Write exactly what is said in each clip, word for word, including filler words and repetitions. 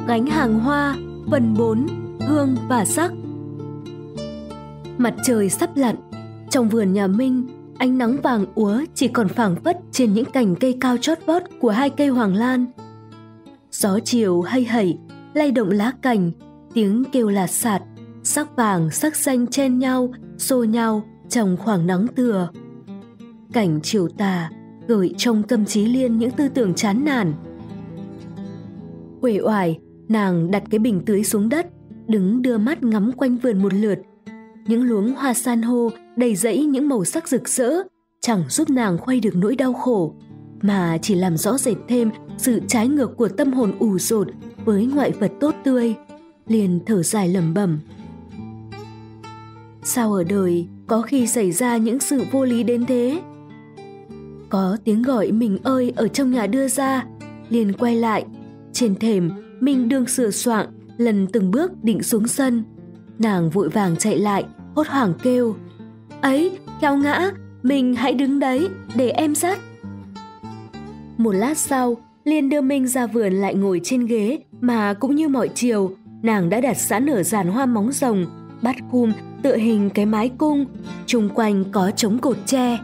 gánh hàng hoa, phần bốn, hương và sắc. Mặt trời sắp lặn, trong vườn nhà Minh, ánh nắng vàng úa chỉ còn phảng phất trên những cành cây cao chót vót của hai cây hoàng lan. Gió chiều hay hẩy, lay động lá cành, tiếng kêu lạt sạt, sắc vàng sắc xanh chen nhau, xô nhau trong khoảng nắng tựa. Cảnh chiều tà gợi trong tâm trí Liên những tư tưởng chán nản. Uể oải, nàng đặt cái bình tưới xuống đất, đứng đưa mắt ngắm quanh vườn một lượt. Những luống hoa san hô đầy rẫy những màu sắc rực rỡ chẳng giúp nàng khuây được nỗi đau khổ, mà chỉ làm rõ rệt thêm sự trái ngược của tâm hồn ủ dột với ngoại vật tốt tươi. Liền thở dài lẩm bẩm: sao ở đời có khi xảy ra những sự vô lý đến thế? Có tiếng gọi mình ơi ở trong nhà đưa ra. Liền quay lại. Trên thềm, mình đương sửa soạng lần từng bước định xuống sân. Nàng vội vàng chạy lại, hốt hoảng kêu: ấy, kéo ngã, mình hãy đứng đấy để em dắt. Một lát sau, Liên đưa Minh ra vườn lại ngồi trên ghế, mà cũng như mọi chiều, nàng đã đặt sẵn ở giàn hoa móng rồng, bát cung tựa hình cái mái cung, chung quanh có trống cột tre.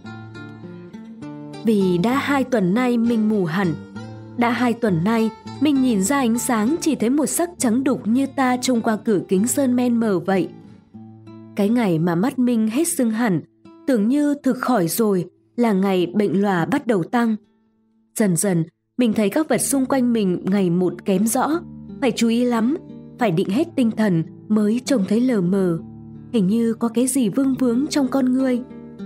Vì đã hai tuần nay Minh mù hẳn, đã hai tuần nay mình nhìn ra ánh sáng chỉ thấy một sắc trắng đục như ta trông qua cửa kính sơn men mờ vậy. Cái ngày mà mắt Minh hết sưng hẳn, tưởng như thực khỏi rồi, là ngày bệnh lòa bắt đầu tăng. Dần dần, mình thấy các vật xung quanh mình ngày một kém rõ, phải chú ý lắm, phải định hết tinh thần mới trông thấy lờ mờ, hình như có cái gì vương vướng trong con người.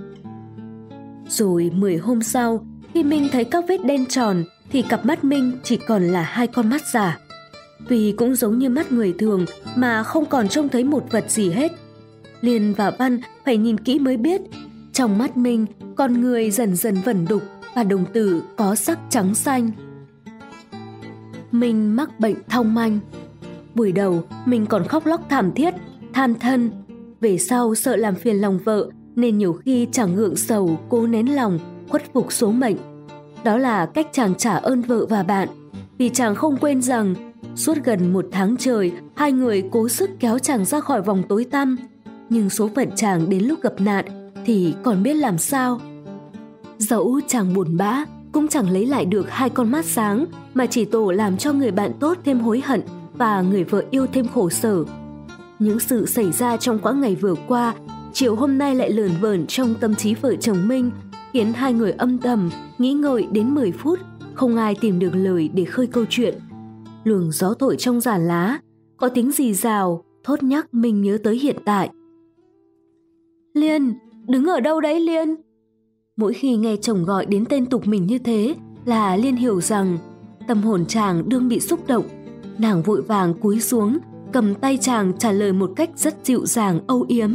Rồi mười hôm sau, khi Minh thấy các vết đen tròn, thì cặp mắt Minh chỉ còn là hai con mắt giả. Tuy cũng giống như mắt người thường mà không còn trông thấy một vật gì hết. Liên và Văn phải nhìn kỹ mới biết, trong mắt Minh, con người dần dần vẩn đục và đồng tử có sắc trắng xanh. Minh mắc bệnh thong manh. Buổi đầu mình còn khóc lóc thảm thiết, than thân. Về sau sợ làm phiền lòng vợ nên nhiều khi chàng gượng sầu cố nén lòng, khuất phục số mệnh. Đó là cách chàng trả ơn vợ và bạn, vì chàng không quên rằng suốt gần một tháng trời hai người cố sức kéo chàng ra khỏi vòng tối tăm, nhưng số phận chàng đến lúc gặp nạn thì còn biết làm sao. Dẫu chàng buồn bã cũng chẳng lấy lại được hai con mắt sáng, mà chỉ tổ làm cho người bạn tốt thêm hối hận và người vợ yêu thêm khổ sở. Những sự xảy ra trong quãng ngày vừa qua, chiều hôm nay lại lởn vởn trong tâm trí vợ chồng Minh, khiến hai người âm thầm nghĩ ngợi đến mười phút, không ai tìm được lời để khơi câu chuyện. Luồng gió thổi trong giàn lá, có tiếng rì rào, thốt nhắc Minh nhớ tới hiện tại. Liên, đứng ở đâu đấy Liên? Mỗi khi nghe chồng gọi đến tên tục mình như thế là Liên hiểu rằng tâm hồn chàng đương bị xúc động. Nàng vội vàng cúi xuống, cầm tay chàng trả lời một cách rất dịu dàng âu yếm.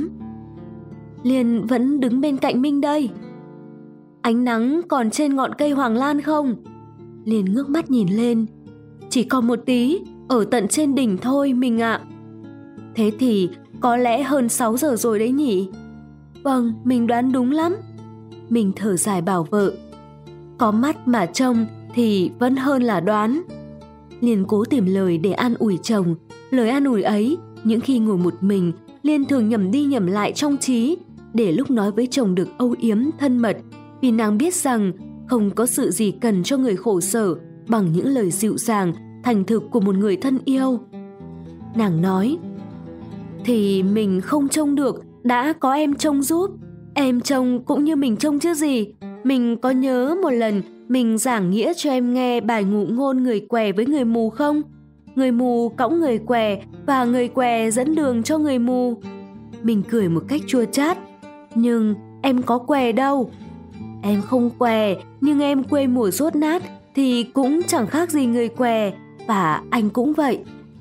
Liên vẫn đứng bên cạnh Minh đây. Ánh nắng còn trên ngọn cây hoàng lan không? Liên ngước mắt nhìn lên. Chỉ còn một tí, ở tận trên đỉnh thôi mình ạ. Thế thì có lẽ hơn sáu giờ rồi đấy nhỉ? Vâng, mình đoán đúng lắm. Mình thở dài bảo vợ. Có mắt mà trông thì vẫn hơn là đoán. Liên cố tìm lời để an ủi chồng. Lời an ủi ấy, những khi ngồi một mình, Liên thường nhẩm đi nhẩm lại trong trí, để lúc nói với chồng được âu yếm thân mật, vì nàng biết rằng không có sự gì cần cho người khổ sở bằng những lời dịu dàng, thành thực của một người thân yêu. Nàng nói, thì mình không trông được, đã có em trông giúp. Em trông cũng như mình trông chứ gì. Mình có nhớ một lần mình giảng nghĩa cho em nghe bài ngụ ngôn người què với người mù không? Người mù cõng người què và người què dẫn đường cho người mù. Mình cười một cách chua chát. Nhưng em có què đâu. Em không què, nhưng em quê mùa dốt nát thì cũng chẳng khác gì người què, và anh cũng vậy.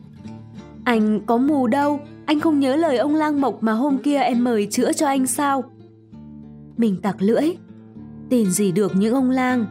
Anh có mù đâu, anh không nhớ lời ông lang mộc mà hôm kia em mời chữa cho anh sao? Mình tặc lưỡi, tin gì được những ông lang.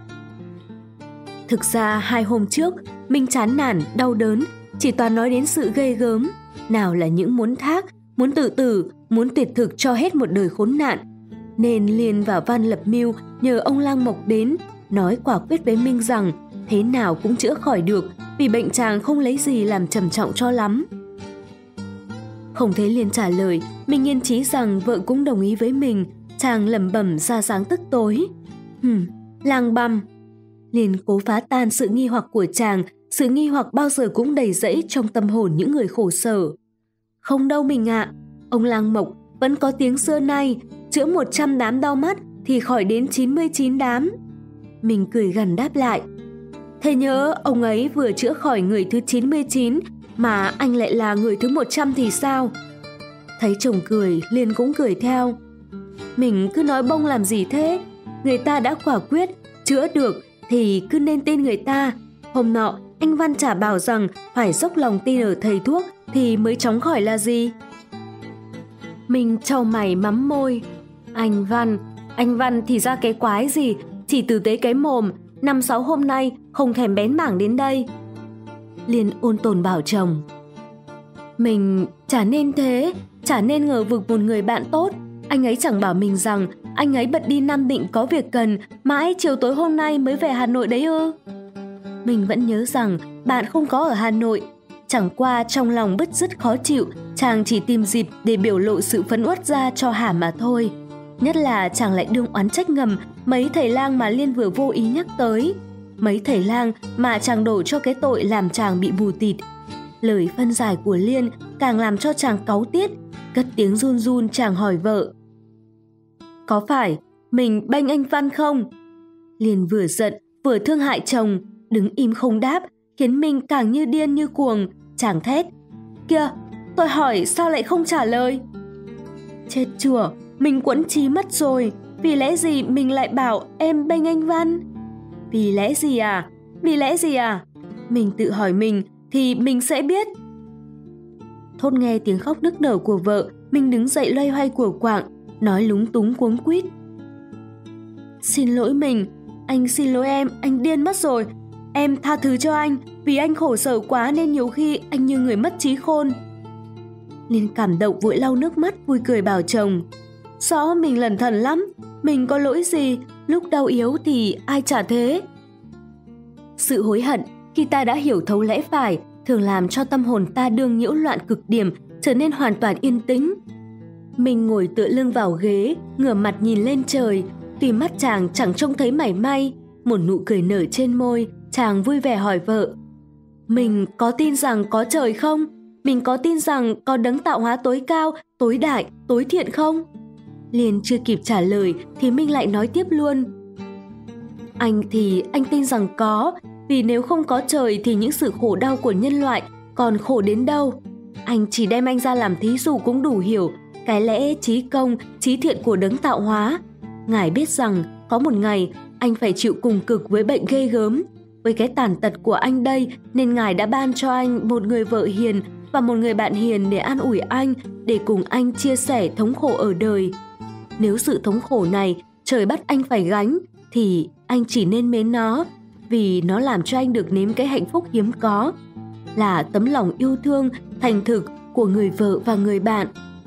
Thực ra hai hôm trước, mình chán nản, đau đớn, chỉ toàn nói đến sự ghê gớm. Nào là những muốn thác, muốn tự tử, muốn tuyệt thực cho hết một đời khốn nạn. Nên Liên và Văn lập mưu nhờ ông lang mộc đến, nói quả quyết với Minh rằng thế nào cũng chữa khỏi được, vì bệnh chàng không lấy gì làm trầm trọng cho lắm. Không thấy Liên trả lời, mình yên chí rằng vợ cũng đồng ý với mình. Chàng lẩm bẩm ra dáng tức tối. Hừm, lang băm. Liên cố phá tan sự nghi hoặc của chàng. Sự nghi hoặc bao giờ cũng đầy rẫy trong tâm hồn những người khổ sở. Không đâu mình ạ, ông lang mộc vẫn có tiếng xưa nay, chữa một trăm đám đau mắt thì khỏi đến chín mươi chín đám. Mình cười gằn đáp lại. Thế nhớ ông ấy vừa chữa khỏi người thứ chín mươi chín mà anh lại là người thứ một trăm thì sao? Thấy chồng cười, Liên cũng cười theo. Mình cứ nói bông làm gì thế? Người ta đã quả quyết, chữa được thì cứ nên tin người ta. Hôm nọ, anh Văn chả bảo rằng phải dốc lòng tin ở thầy thuốc thì mới chóng khỏi là gì? Mình trao mày mắm môi. Anh Văn, anh Văn thì ra cái quái gì, chỉ tử tế cái mồm, năm sáu hôm nay không thèm bén mảng đến đây. Liên ôn tồn bảo chồng. Mình chả nên thế, chả nên ngờ vực một người bạn tốt. Anh ấy chẳng bảo mình rằng anh ấy bận đi Nam Định có việc cần, mãi chiều tối hôm nay mới về Hà Nội đấy ư? Mình vẫn nhớ rằng bạn không có ở Hà Nội. Chẳng qua trong lòng bứt rứt khó chịu, chàng chỉ tìm dịp để biểu lộ sự phẫn uất ra cho hả mà thôi. Nhất là chàng lại đương oán trách ngầm mấy thầy lang mà Liên vừa vô ý nhắc tới. Mấy thầy lang mà chàng đổ cho cái tội làm chàng bị bù tịt. Lời phân giải của Liên càng làm cho chàng cáu tiết. Cất tiếng run run chàng hỏi vợ. Có phải mình bênh anh Văn không? Liên vừa giận vừa thương hại chồng, đứng im không đáp, khiến mình càng như điên như cuồng. Chàng thét. Kìa, tôi hỏi sao lại không trả lời? Chết chùa, mình quẫn trí mất rồi. Vì lẽ gì mình lại bảo em bênh anh Văn? Vì lẽ gì à? Vì lẽ gì à? Mình tự hỏi mình thì mình sẽ biết. Thốt nghe tiếng khóc nức nở của vợ, mình đứng dậy loay hoay của quạng, nói lúng túng cuống quýt. Xin lỗi mình, anh xin lỗi em, anh điên mất rồi. Em tha thứ cho anh, vì anh khổ sở quá nên nhiều khi anh như người mất trí khôn. Liên cảm động vội lau nước mắt vui cười bảo chồng. Rõ mình lẩn thẩn lắm, mình có lỗi gì, lúc đau yếu thì ai chả thế. Sự hối hận khi ta đã hiểu thấu lẽ phải thường làm cho tâm hồn ta đương nhiễu loạn cực điểm, trở nên hoàn toàn yên tĩnh. Mình ngồi tựa lưng vào ghế, ngửa mặt nhìn lên trời. Tuy mắt chàng chẳng trông thấy mảy may, một nụ cười nở trên môi, chàng vui vẻ hỏi vợ. Mình có tin rằng có trời không? Mình có tin rằng có đấng tạo hóa tối cao, tối đại, tối thiện không? Liên chưa kịp trả lời thì Minh lại nói tiếp luôn. Anh thì anh tin rằng có, vì nếu không có trời thì những sự khổ đau của nhân loại còn khổ đến đâu. Anh chỉ đem anh ra làm thí dụ cũng đủ hiểu cái lẽ trí công, trí thiện của đấng tạo hóa. Ngài biết rằng có một ngày anh phải chịu cùng cực với bệnh ghê gớm. Với cái tàn tật của anh đây nên Ngài đã ban cho anh một người vợ hiền và một người bạn hiền để an ủi anh, để cùng anh chia sẻ thống khổ ở đời. Nếu sự thống khổ này trời bắt anh phải gánh thì anh chỉ nên mến nó, vì nó làm cho anh được nếm cái hạnh phúc hiếm có, là tấm lòng yêu thương thành thực của người vợ và người bạn.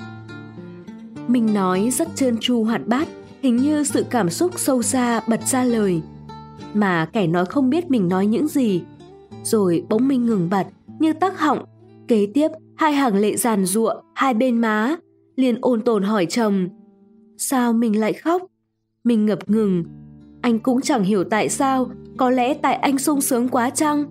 Mình nói rất trơn tru hoạt bát, hình như sự cảm xúc sâu xa bật ra lời. Mà kẻ nói không biết mình nói những gì. Rồi bỗng Minh ngừng bặt như tắc họng. Kế tiếp hai hàng lệ giàn giụa hai bên má. Liền ôn tồn hỏi chồng. Sao mình lại khóc? Mình ngập ngừng. Anh cũng chẳng hiểu tại sao. Có lẽ tại anh sung sướng quá chăng?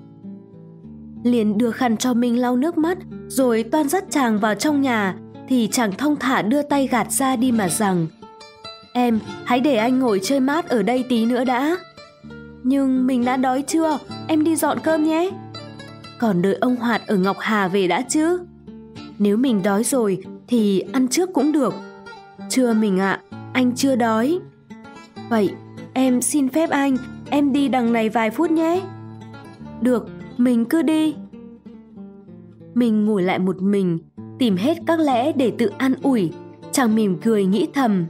Liền đưa khăn cho Minh lau nước mắt, rồi toan dắt chàng vào trong nhà, thì chàng thong thả đưa tay gạt ra đi mà rằng. Em, hãy để anh ngồi chơi mát ở đây tí nữa đã. Nhưng mình đã đói chưa? Em đi dọn cơm nhé. Còn đợi ông Hoạt ở Ngọc Hà về đã chứ. Nếu mình đói rồi thì ăn trước cũng được. Chưa mình ạ, anh chưa đói. Vậy em xin phép anh, em đi đằng này vài phút nhé. Được, mình cứ đi. Mình ngồi lại một mình, tìm hết các lẽ để tự an ủi. Chàng mỉm cười nghĩ thầm.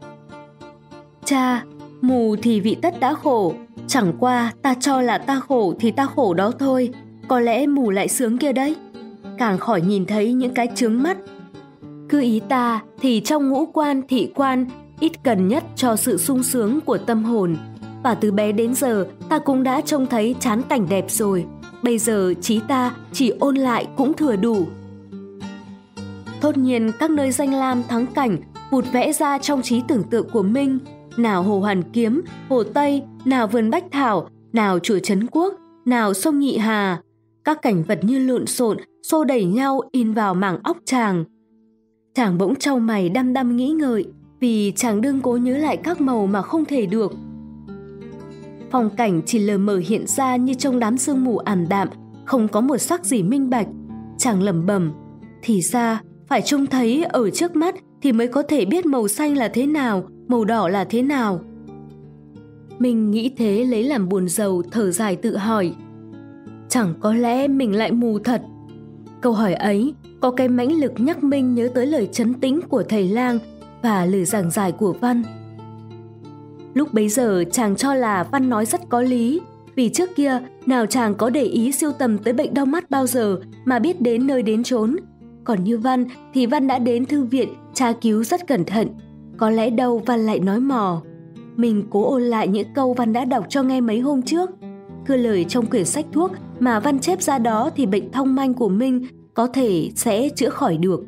Cha, mù thì vị tất đã khổ. Chẳng qua ta cho là ta khổ thì ta khổ đó thôi. Có lẽ mù lại sướng kia đấy. Càng khỏi nhìn thấy những cái chướng mắt. Cứ ý ta thì trong ngũ quan thị quan ít cần nhất cho sự sung sướng của tâm hồn. và từ bé đến giờ ta cũng đã trông thấy chán cảnh đẹp rồi. Bây giờ trí ta chỉ ôn lại cũng thừa đủ. Thốt nhiên các nơi danh lam thắng cảnh vụt vẽ ra trong trí tưởng tượng của Minh. Nào Hồ Hoàn Kiếm, Hồ Tây, nào vườn Bách Thảo, nào chùa Trấn Quốc, nào sông Nhị Hà. Các cảnh vật như lộn xộn, xô đẩy nhau in vào mảng óc chàng. Chàng bỗng trao mày đăm đăm nghĩ ngợi, vì chàng đương cố nhớ lại các màu mà không thể được. Phong cảnh chỉ lờ mờ hiện ra như trong đám sương mù ảm đạm, không có một sắc gì minh bạch. Chàng lẩm bẩm, thì ra phải trông thấy ở trước mắt thì mới có thể biết màu xanh là thế nào, màu đỏ là thế nào. Mình nghĩ thế lấy làm buồn rầu, thở dài tự hỏi, chẳng có lẽ mình lại mù thật? Câu hỏi ấy có cái mãnh lực nhắc Minh nhớ tới lời trấn tĩnh của thầy lang và lời giảng giải của Văn. Lúc bấy giờ chàng cho là Văn nói rất có lý, vì trước kia nào chàng có để ý sưu tầm tới bệnh đau mắt bao giờ mà biết đến nơi đến chốn. Còn như Văn thì Văn đã đến thư viện tra cứu rất cẩn thận, có lẽ đâu Văn lại nói mò. Mình cố ôn lại những câu Văn đã đọc cho nghe mấy hôm trước. Cứ lời trong quyển sách thuốc mà Văn chép ra đó thì bệnh thông manh của Minh có thể sẽ chữa khỏi được.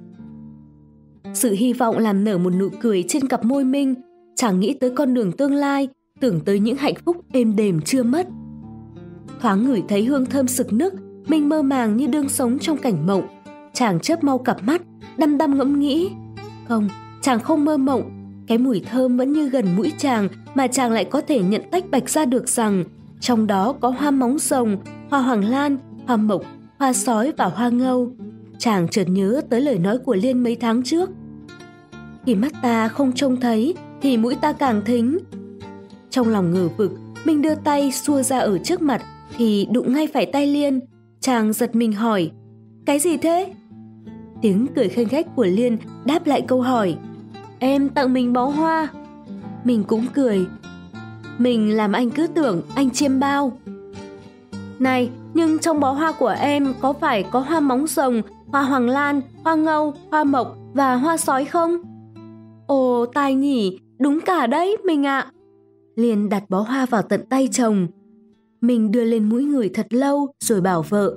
Sự hy vọng làm nở một nụ cười trên cặp môi Minh. Chàng nghĩ tới con đường tương lai, tưởng tới những hạnh phúc êm đềm chưa mất. Thoáng ngửi thấy hương thơm sực nức, Minh mơ màng như đương sống trong cảnh mộng. Chàng chớp mau cặp mắt, đăm đăm ngẫm nghĩ. Không, chàng không mơ mộng. Cái mùi thơm vẫn như gần mũi chàng mà chàng lại có thể nhận tách bạch ra được rằng trong đó có hoa móng rồng, hoa hoàng lan, hoa mộc, hoa sói và hoa ngâu. Chàng chợt nhớ tới lời nói của Liên mấy tháng trước. Khi mắt ta không trông thấy thì mũi ta càng thính. Trong lòng ngờ vực, Minh đưa tay xua ra ở trước mặt thì đụng ngay phải tay Liên. Chàng giật mình hỏi, cái gì thế? Tiếng cười khanh khách của Liên đáp lại câu hỏi, em tặng mình bó hoa. Mình cũng cười, mình làm anh cứ tưởng anh chiêm bao. Này, nhưng trong bó hoa của em có phải có hoa móng rồng, hoa hoàng lan, hoa ngâu, hoa mộc và hoa sói không? Ồ, tài nhỉ, đúng cả đấy mình ạ. Liên đặt bó hoa vào tận tay chồng. Mình đưa lên mũi người thật lâu rồi bảo vợ,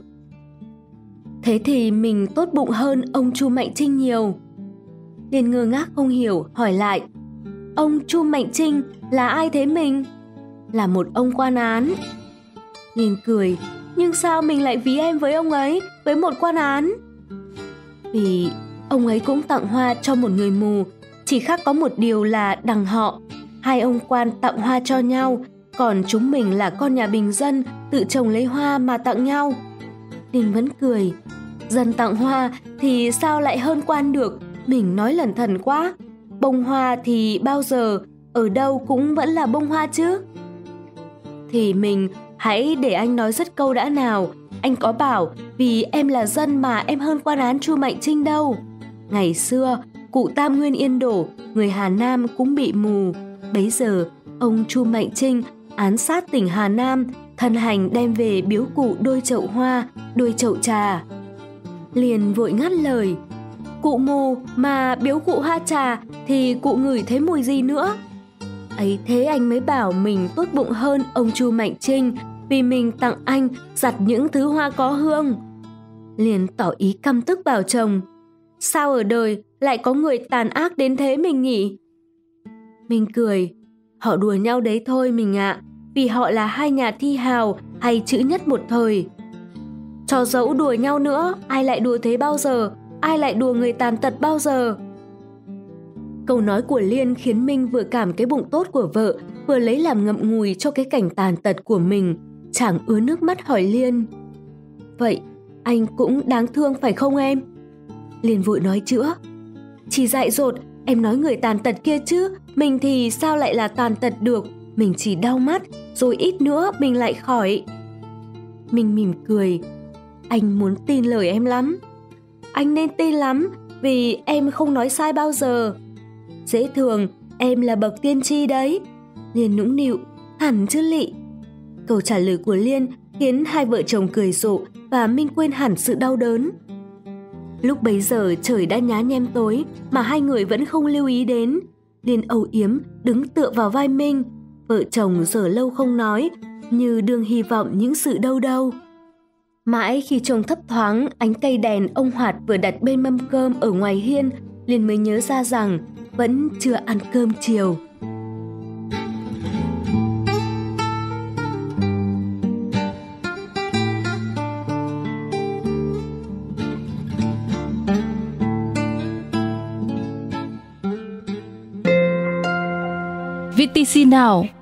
thế thì mình tốt bụng hơn ông Chu Mạnh Trinh nhiều. Liên ngơ ngác không hiểu, hỏi lại, ông Chu Mạnh Trinh là ai thế mình? Là một ông quan án. Liên cười, nhưng sao mình lại ví em với ông ấy, với một quan án? Vì ông ấy cũng tặng hoa cho một người mù, chỉ khác có một điều là đằng họ. Hai ông quan tặng hoa cho nhau, còn chúng mình là con nhà bình dân tự trồng lấy hoa mà tặng nhau. Liên vẫn cười, dân tặng hoa thì sao lại hơn quan được, mình nói lẩn thẩn quá. Bông hoa thì bao giờ, ở đâu cũng vẫn là bông hoa chứ. Thì mình hãy để anh nói dứt câu đã nào. Anh có bảo vì em là dân mà em hơn quan án Chu Mạnh Trinh đâu. Ngày xưa, cụ Tam Nguyên Yên đổ, người Hà Nam cũng bị mù. Bấy giờ, ông Chu Mạnh Trinh án sát tỉnh Hà Nam, thân hành đem về biếu cụ đôi chậu hoa, đôi chậu trà. Liền vội ngắt lời, cụ mù mà biếu cụ hoa trà thì cụ ngửi thấy mùi gì nữa? Ấy thế anh mới bảo mình tốt bụng hơn ông Chu Mạnh Trinh, vì mình tặng anh giặt những thứ hoa có hương. Liền tỏ ý căm tức bảo chồng, sao ở đời lại có người tàn ác đến thế mình nhỉ? Mình cười, họ đùa nhau đấy thôi mình ạ, vì họ là hai nhà thi hào hay chữ nhất một thời. Cho dẫu đùa nhau nữa, ai lại đùa thế bao giờ, ai lại đùa người tàn tật bao giờ? Câu nói của Liên khiến Minh vừa cảm cái bụng tốt của vợ, vừa lấy làm ngậm ngùi cho cái cảnh tàn tật của mình. Chàng ứa nước mắt hỏi Liên, vậy anh cũng đáng thương phải không em? Liên vội nói chữa, chỉ dại dột, em nói người tàn tật kia chứ, mình thì sao lại là tàn tật được, mình chỉ đau mắt, rồi ít nữa mình lại khỏi. Mình mỉm cười, anh muốn tin lời em lắm. Anh nên tin lắm, vì em không nói sai bao giờ. Dễ thường, em là bậc tiên tri đấy. Liên nũng nịu, hẳn chứ lị. Câu trả lời của Liên khiến hai vợ chồng cười rộ và Minh quên hẳn sự đau đớn. Lúc bấy giờ trời đã nhá nhem tối mà hai người vẫn không lưu ý đến. Liên âu yếm đứng tựa vào vai Minh. vợ chồng giờ lâu không nói, như đương hy vọng những sự đâu đâu. Mãi khi trông thấp thoáng ánh cây đèn ông Hoạt vừa đặt bên mâm cơm ở ngoài hiên, liền mới nhớ ra rằng vẫn chưa ăn cơm chiều. vê tê xê Now,